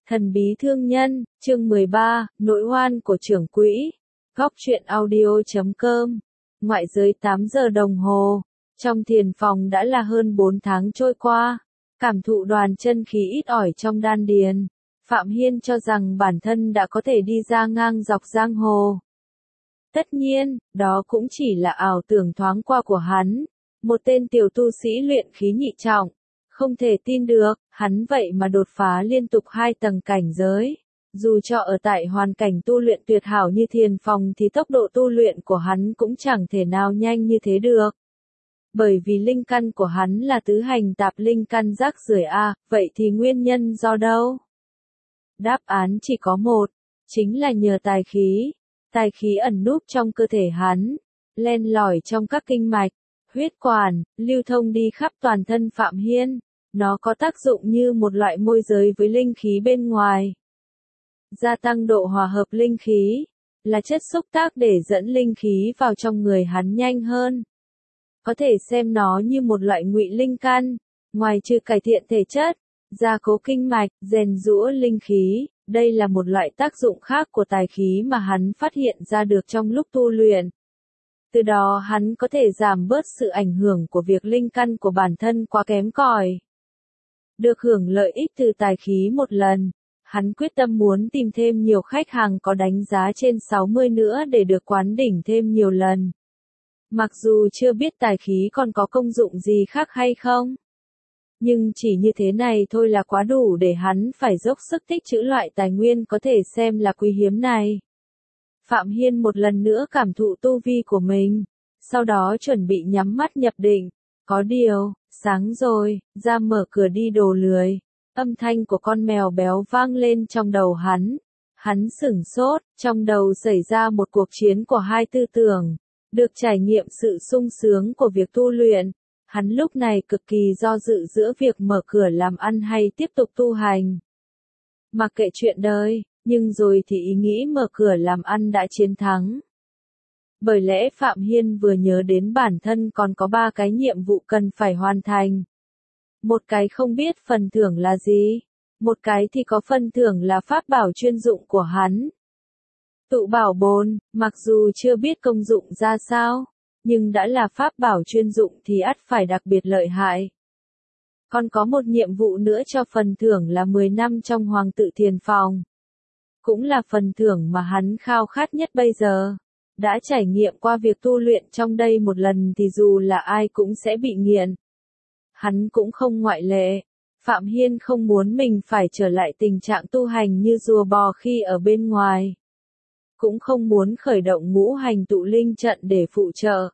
Thần bí thương nhân, chương 13, nỗi oan của trưởng quỹ. Góc truyện audio.com. Ngoại giới 8 giờ đồng hồ. Trong thiền phòng đã là hơn 4 tháng trôi qua. Cảm thụ đoàn chân khí ít ỏi trong đan điền. Phạm Hiên cho rằng bản thân đã có thể đi ra ngang dọc giang hồ. Tất nhiên, đó cũng chỉ là ảo tưởng thoáng qua của hắn. Một tên tiểu tu sĩ luyện khí nhị trọng. Không thể tin được, hắn vậy mà đột phá liên tục 2 tầng cảnh giới. Dù cho ở tại hoàn cảnh tu luyện tuyệt hảo như thiền phòng thì tốc độ tu luyện của hắn cũng chẳng thể nào nhanh như thế được. Bởi vì linh căn của hắn là tứ hành tạp linh căn rác rưởi a, vậy thì nguyên nhân do đâu? Đáp án chỉ có một, chính là nhờ tài khí. Tài khí ẩn núp trong cơ thể hắn, len lỏi trong các kinh mạch, huyết quản, lưu thông đi khắp toàn thân Phạm Hiên. Nó có tác dụng như một loại môi giới với linh khí bên ngoài. Gia tăng độ hòa hợp linh khí, là chất xúc tác để dẫn linh khí vào trong người hắn nhanh hơn. Có thể xem nó như một loại ngụy linh căn, ngoài trừ cải thiện thể chất, gia cố kinh mạch, rèn giũa linh khí, đây là một loại tác dụng khác của tài khí mà hắn phát hiện ra được trong lúc tu luyện. Từ đó hắn có thể giảm bớt sự ảnh hưởng của việc linh căn của bản thân quá kém cỏi. Được hưởng lợi ích từ tài khí một lần, hắn quyết tâm muốn tìm thêm nhiều khách hàng có đánh giá trên 60 nữa để được quán đỉnh thêm nhiều lần. Mặc dù chưa biết tài khí còn có công dụng gì khác hay không, nhưng chỉ như thế này thôi là quá đủ để hắn phải dốc sức tích trữ loại tài nguyên có thể xem là quý hiếm này. Phạm Hiên một lần nữa cảm thụ tu vi của mình, sau đó chuẩn bị nhắm mắt nhập định. Có điều, sáng rồi, ra mở cửa đi đồ lười. Âm thanh của con mèo béo vang lên trong đầu hắn. Hắn sửng sốt, trong đầu xảy ra một cuộc chiến của hai tư tưởng. Được trải nghiệm sự sung sướng của việc tu luyện. Hắn lúc này cực kỳ do dự giữa việc mở cửa làm ăn hay tiếp tục tu hành. Mặc kệ chuyện đời, nhưng rồi thì ý nghĩ mở cửa làm ăn đã chiến thắng. Bởi lẽ Phạm Hiên vừa nhớ đến bản thân còn có 3 cái nhiệm vụ cần phải hoàn thành. Một cái không biết phần thưởng là gì, một cái thì có phần thưởng là pháp bảo chuyên dụng của hắn. Tụ bảo bồn, mặc dù chưa biết công dụng ra sao, nhưng đã là pháp bảo chuyên dụng thì ắt phải đặc biệt lợi hại. Còn có một nhiệm vụ nữa cho phần thưởng là 10 năm trong Hoàng tự Thiền Phòng. Cũng là phần thưởng mà hắn khao khát nhất bây giờ. Đã trải nghiệm qua việc tu luyện trong đây một lần thì dù là ai cũng sẽ bị nghiện. Hắn cũng không ngoại lệ. Phạm Hiên không muốn mình phải trở lại tình trạng tu hành như rùa bò khi ở bên ngoài. Cũng không muốn khởi động ngũ hành tụ linh trận để phụ trợ.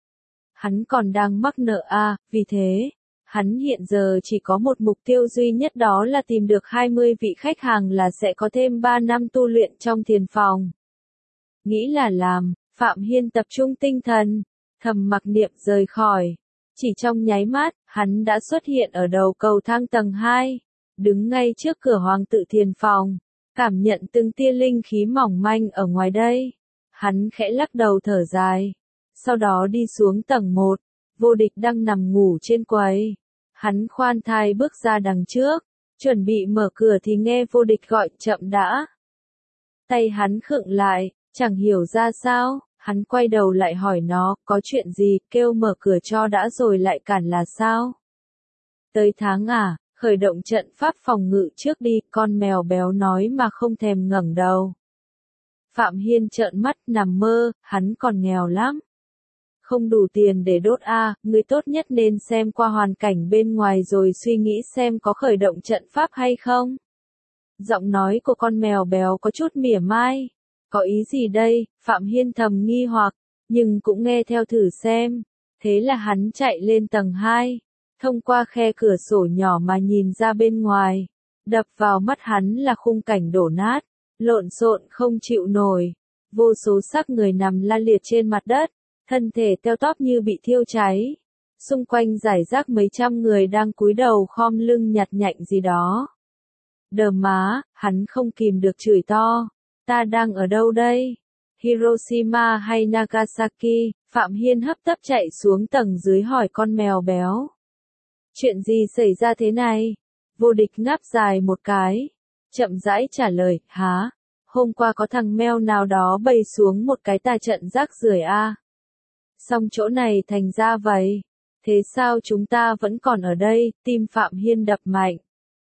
Hắn còn đang mắc nợ vì thế, hắn hiện giờ chỉ có một mục tiêu duy nhất, đó là tìm được 20 vị khách hàng là sẽ có thêm 3 năm tu luyện trong thiền phòng. Nghĩ là làm, Phạm Hiên tập trung tinh thần, thầm mặc niệm rời khỏi. Chỉ trong nháy mắt, hắn đã xuất hiện ở đầu cầu thang tầng 2, đứng ngay trước cửa Hoàng tự Thiền Phòng, cảm nhận từng tia linh khí mỏng manh ở ngoài đây. Hắn khẽ lắc đầu thở dài, sau đó đi xuống tầng 1, Vô Địch đang nằm ngủ trên quầy. Hắn khoan thai bước ra đằng trước, chuẩn bị mở cửa thì nghe Vô Địch gọi chậm đã. Tay hắn khựng lại. Chẳng hiểu ra sao, hắn quay đầu lại hỏi nó, có chuyện gì, kêu mở cửa cho đã rồi lại cản là sao? Tới tháng khởi động trận pháp phòng ngự trước đi, con mèo béo nói mà không thèm ngẩng đầu. Phạm Hiên trợn mắt, nằm mơ, hắn còn nghèo lắm. Không đủ tiền để đốt người tốt nhất nên xem qua hoàn cảnh bên ngoài rồi suy nghĩ xem có khởi động trận pháp hay không. Giọng nói của con mèo béo có chút mỉa mai. Có ý gì đây, Phạm Hiên thầm nghi hoặc, nhưng cũng nghe theo thử xem. Thế là hắn chạy lên tầng 2, thông qua khe cửa sổ nhỏ mà nhìn ra bên ngoài. Đập vào mắt hắn là khung cảnh đổ nát, lộn xộn không chịu nổi. Vô số xác người nằm la liệt trên mặt đất, thân thể teo tóp như bị thiêu cháy. Xung quanh rải rác mấy trăm người đang cúi đầu khom lưng nhặt nhạnh gì đó. Đờ má, hắn không kìm được chửi to. Ta đang ở đâu đây? Hiroshima hay Nagasaki? Phạm Hiên hấp tấp chạy xuống tầng dưới hỏi con mèo béo. Chuyện gì xảy ra thế này? Vô Địch ngáp dài một cái. chậm rãi trả lời, hả? Hôm qua có thằng meo nào đó bày xuống một cái tà trận rác rưởi à? Xong chỗ này thành ra vậy. Thế sao chúng ta vẫn còn ở đây? Tim Phạm Hiên đập mạnh.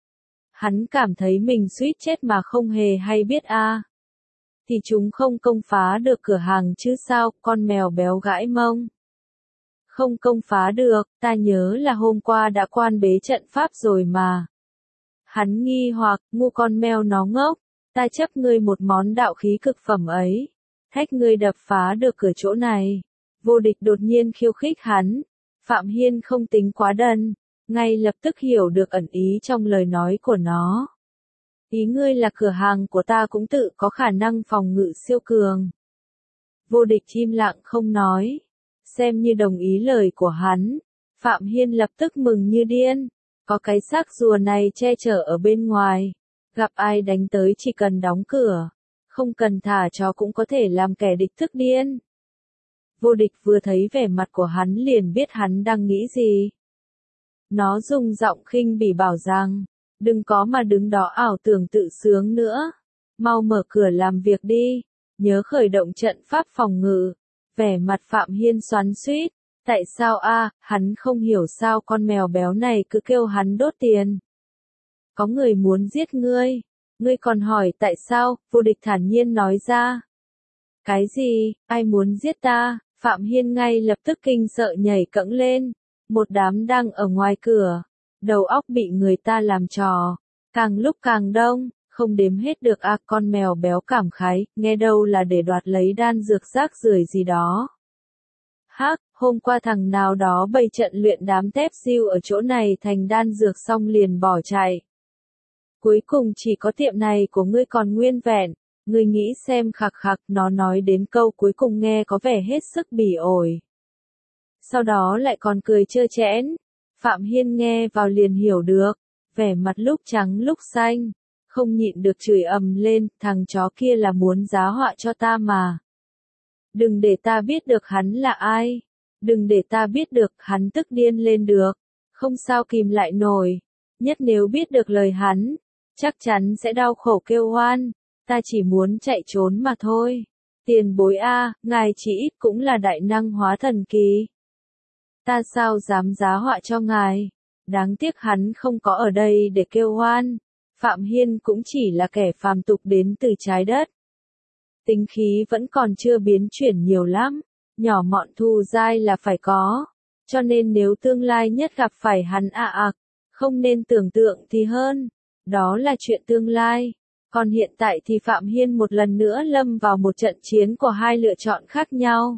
Hắn cảm thấy mình suýt chết mà không hề hay biết à. Thì chúng không công phá được cửa hàng chứ sao, con mèo béo gãi mông. Không công phá được, ta nhớ là hôm qua đã quan bế trận pháp rồi mà. Hắn nghi hoặc, ngu con mèo nó ngốc, ta chấp ngươi một món đạo khí cực phẩm ấy. Thách ngươi đập phá được cửa chỗ này. Vô Địch đột nhiên khiêu khích hắn. Phạm Hiên không tính quá đần, ngay lập tức hiểu được ẩn ý trong lời nói của nó. Ý ngươi là cửa hàng của ta cũng tự có khả năng phòng ngự siêu cường. Vô Địch im lặng không nói. Xem như đồng ý lời của hắn. Phạm Hiên lập tức mừng như điên. Có cái xác rùa này che chở ở bên ngoài. Gặp ai đánh tới chỉ cần đóng cửa. Không cần thả chó cũng có thể làm kẻ địch thức điên. Vô Địch vừa thấy vẻ mặt của hắn liền biết hắn đang nghĩ gì. Nó dùng giọng khinh bỉ bảo rằng, đừng có mà đứng đó ảo tưởng tự sướng nữa. Mau mở cửa làm việc đi, nhớ khởi động trận pháp phòng ngự. Vẻ mặt Phạm Hiên xoắn xuýt, tại sao a? Hắn không hiểu sao con mèo béo này cứ kêu hắn đốt tiền. Có người muốn giết ngươi, ngươi còn hỏi tại sao? Vô Địch thản nhiên nói ra. Cái gì, ai muốn giết ta? Phạm Hiên ngay lập tức kinh sợ nhảy cẫng lên. Một đám đang ở ngoài cửa, đầu óc bị người ta làm trò, càng lúc càng đông, không đếm hết được à. Con mèo béo cảm khái, nghe đâu là để đoạt lấy đan dược rác rưởi gì đó. Hắc, hôm qua thằng nào đó bày trận luyện đám tép diêu ở chỗ này thành đan dược xong liền bỏ chạy. Cuối cùng chỉ có tiệm này của ngươi còn nguyên vẹn, ngươi nghĩ xem. Khặc khặc, nó nói đến câu cuối cùng nghe có vẻ hết sức bỉ ổi. Sau đó lại còn cười trơ trẽn. Phạm Hiên nghe vào liền hiểu được, vẻ mặt lúc trắng lúc xanh, không nhịn được chửi ầm lên, thằng chó kia là muốn giá họa cho ta mà. Đừng để ta biết được hắn là ai, đừng để ta biết được, hắn tức điên lên được, không sao kìm lại nổi, nhất nếu biết được lời hắn, chắc chắn sẽ đau khổ kêu oan, ta chỉ muốn chạy trốn mà thôi. Tiền bối a, ngài chỉ ít cũng là đại năng hóa thần kỳ. Ta sao dám giá họa cho ngài, đáng tiếc hắn không có ở đây để kêu oan. Phạm Hiên cũng chỉ là kẻ phàm tục đến từ trái đất. Tính khí vẫn còn chưa biến chuyển nhiều lắm, nhỏ mọn thù dai là phải có, cho nên nếu tương lai nhất gặp phải hắn không nên tưởng tượng thì hơn, đó là chuyện tương lai. Còn hiện tại thì Phạm Hiên một lần nữa lâm vào một trận chiến của hai lựa chọn khác nhau.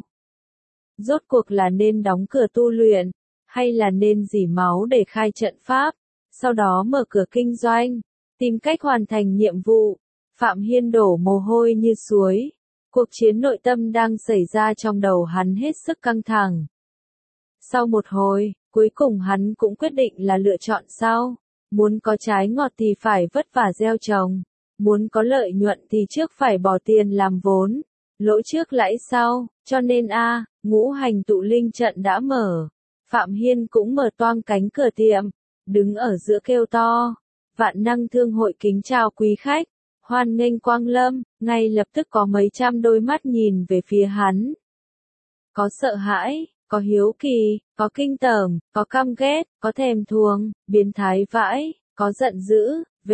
Rốt cuộc là nên đóng cửa tu luyện, hay là nên rỉ máu để khai trận pháp, sau đó mở cửa kinh doanh, tìm cách hoàn thành nhiệm vụ. Phạm Hiên đổ mồ hôi như suối, cuộc chiến nội tâm đang xảy ra trong đầu hắn hết sức căng thẳng. Sau một hồi, cuối cùng hắn cũng quyết định là lựa chọn sau, muốn có trái ngọt thì phải vất vả gieo trồng, muốn có lợi nhuận thì trước phải bỏ tiền làm vốn, lỗ trước lãi sau, cho nên ngũ hành tụ linh trận đã mở. Phạm Hiên cũng mở toang cánh cửa tiệm, đứng ở giữa kêu to, vạn năng thương hội kính chào quý khách, hoan nghênh quang lâm. Ngay lập tức có mấy trăm đôi mắt nhìn về phía hắn. Có sợ hãi, có hiếu kỳ, có kinh tởm, có căm ghét, có thèm thuồng, biến thái vãi, có giận dữ,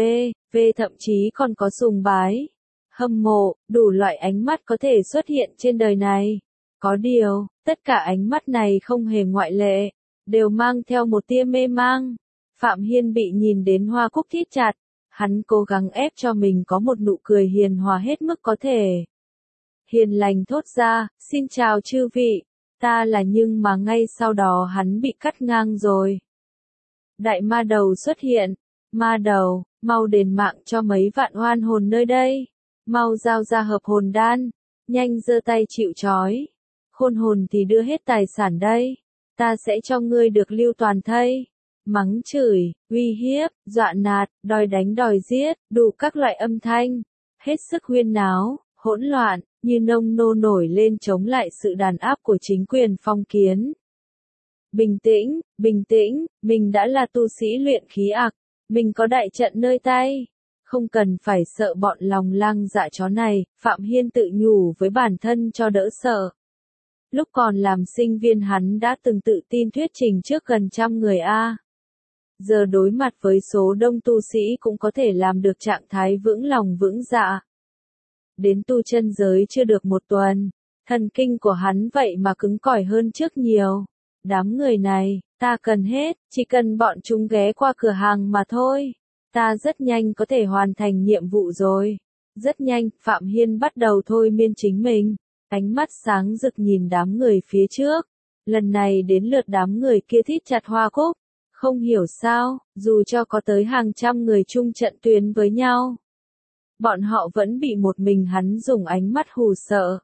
thậm chí còn có sùng bái, hâm mộ, đủ loại ánh mắt có thể xuất hiện trên đời này. Có điều, tất cả ánh mắt này không hề ngoại lệ, đều mang theo một tia mê mang. Phạm Hiên bị nhìn đến hoa cúc thít chặt, hắn cố gắng ép cho mình có một nụ cười hiền hòa hết mức có thể. Hiền lành thốt ra, xin chào chư vị, ta là, nhưng mà ngay sau đó hắn bị cắt ngang rồi. Đại ma đầu xuất hiện, ma đầu, mau đền mạng cho mấy vạn oan hồn nơi đây, mau giao ra hợp hồn đan, nhanh giơ tay chịu trói. Khôn hồn thì đưa hết tài sản đây, ta sẽ cho ngươi được lưu toàn thây. Mắng chửi, uy hiếp, dọa nạt, đòi đánh đòi giết, đủ các loại âm thanh, hết sức huyên náo, hỗn loạn, như nông nô nổi lên chống lại sự đàn áp của chính quyền phong kiến. Bình tĩnh, bình tĩnh, mình đã là tu sĩ luyện khí mình có đại trận nơi tay, Không cần phải sợ bọn lòng lang dạ chó này, Phạm Hiên tự nhủ với bản thân cho đỡ sợ. Lúc còn làm sinh viên hắn đã từng tự tin thuyết trình trước gần trăm người a. Giờ đối mặt với số đông tu sĩ cũng có thể làm được trạng thái vững lòng vững dạ. Đến tu chân giới chưa được một tuần, thần kinh của hắn vậy mà cứng cỏi hơn trước nhiều. Đám người này, ta cần hết, chỉ cần bọn chúng ghé qua cửa hàng mà thôi. Ta rất nhanh có thể hoàn thành nhiệm vụ rồi. Rất nhanh, Phạm Hiên bắt đầu thôi miên chính mình. Ánh mắt sáng rực nhìn đám người phía trước. Lần này đến lượt đám người kia thít chặt hoa cúc. Không hiểu sao, dù cho có tới hàng trăm người chung trận tuyến với nhau. Bọn họ vẫn bị một mình hắn dùng ánh mắt hù sợ.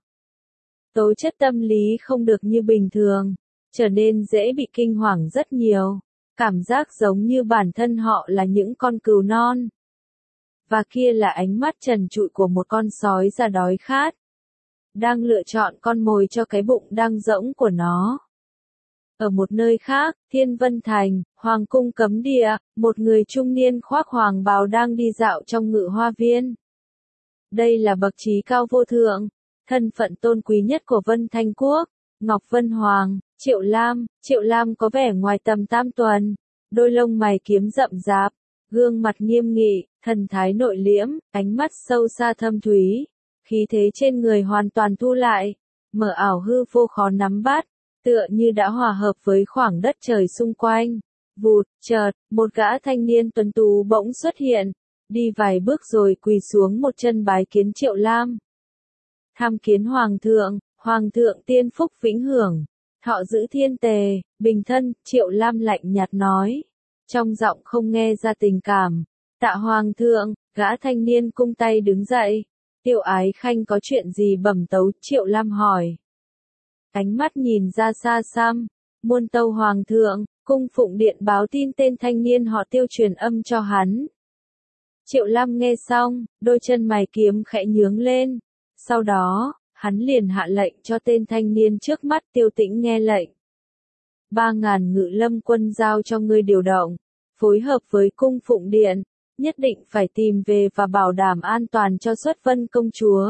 Tố chất tâm lý không được như bình thường, trở nên dễ bị kinh hoàng rất nhiều. Cảm giác giống như bản thân họ là những con cừu non. Và kia là ánh mắt trần trụi của một con sói già đói khát. Đang lựa chọn con mồi cho cái bụng đang rỗng của nó. Ở một nơi khác, Thiên Vân Thành, Hoàng cung cấm địa, một người trung niên khoác hoàng bào đang đi dạo trong ngự hoa viên. Đây là bậc trí cao vô thượng, thân phận tôn quý nhất của Vân Thanh Quốc, Ngọc Vân Hoàng, Triệu Lam. Triệu Lam có vẻ ngoài tầm tam tuần, đôi lông mày kiếm rậm rạp, gương mặt nghiêm nghị, thần thái nội liễm, ánh mắt sâu xa thâm thúy, khí thế trên người hoàn toàn thu lại, mở ảo hư vô khó nắm bắt, tựa như đã hòa hợp với khoảng đất trời xung quanh. Vụt, chợt, một gã thanh niên tuấn tú bỗng xuất hiện, đi vài bước rồi quỳ xuống một chân bái kiến Triệu Lam. Tham kiến Hoàng thượng tiên phúc vĩnh hưởng, thọ giữ thiên tề, bình thân. Triệu Lam lạnh nhạt nói, trong giọng không nghe ra tình cảm. Tạ Hoàng thượng. Gã thanh niên cung tay đứng dậy. Tiểu Ái Khanh có chuyện gì bẩm tấu? Triệu Lam hỏi. Ánh mắt nhìn ra xa xăm, muôn tâu Hoàng thượng, cung phụng điện báo tin tên thanh niên họ Tiêu truyền âm cho hắn. Triệu Lam nghe xong, đôi chân mày kiếm khẽ nhướng lên. Sau đó, hắn liền hạ lệnh cho tên thanh niên trước mắt Tiêu Tĩnh nghe lệnh. 3.000 ngự lâm quân giao cho ngươi điều động, phối hợp với cung phụng điện, nhất định phải tìm về và bảo đảm an toàn cho Xuất Vân công chúa.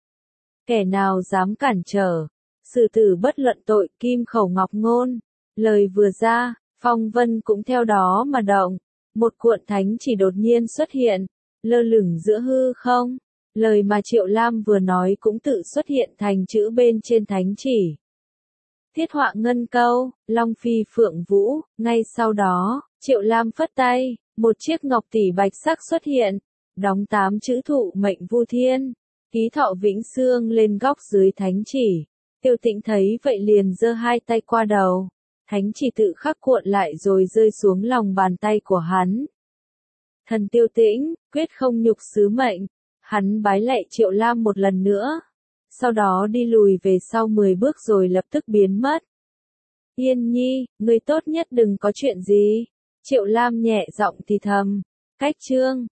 Kẻ nào dám cản trở, xử tử bất luận tội. Kim khẩu ngọc ngôn. Lời vừa ra, phong vân cũng theo đó mà động. Một cuộn thánh chỉ đột nhiên xuất hiện, lơ lửng giữa hư không. Lời mà Triệu Lam vừa nói cũng tự xuất hiện thành chữ bên trên thánh chỉ. Thiết họa ngân câu, Long Phi Phượng Vũ. Ngay sau đó, Triệu Lam phất tay, một chiếc ngọc tỷ bạch sắc xuất hiện, đóng 8 chữ thụ mệnh vu thiên, ký thọ vĩnh xương lên góc dưới thánh chỉ. Tiêu Tĩnh thấy vậy liền giơ hai tay qua đầu, thánh chỉ tự khắc cuộn lại rồi rơi xuống lòng bàn tay của hắn. Thần Tiêu Tĩnh, quyết không nhục sứ mệnh. Hắn bái lạy Triệu Lam một lần nữa, sau đó đi lùi về sau 10 bước rồi lập tức biến mất. Yên Nhi, người tốt nhất đừng có chuyện gì. Triệu Lam nhẹ giọng thì thầm. Cách chương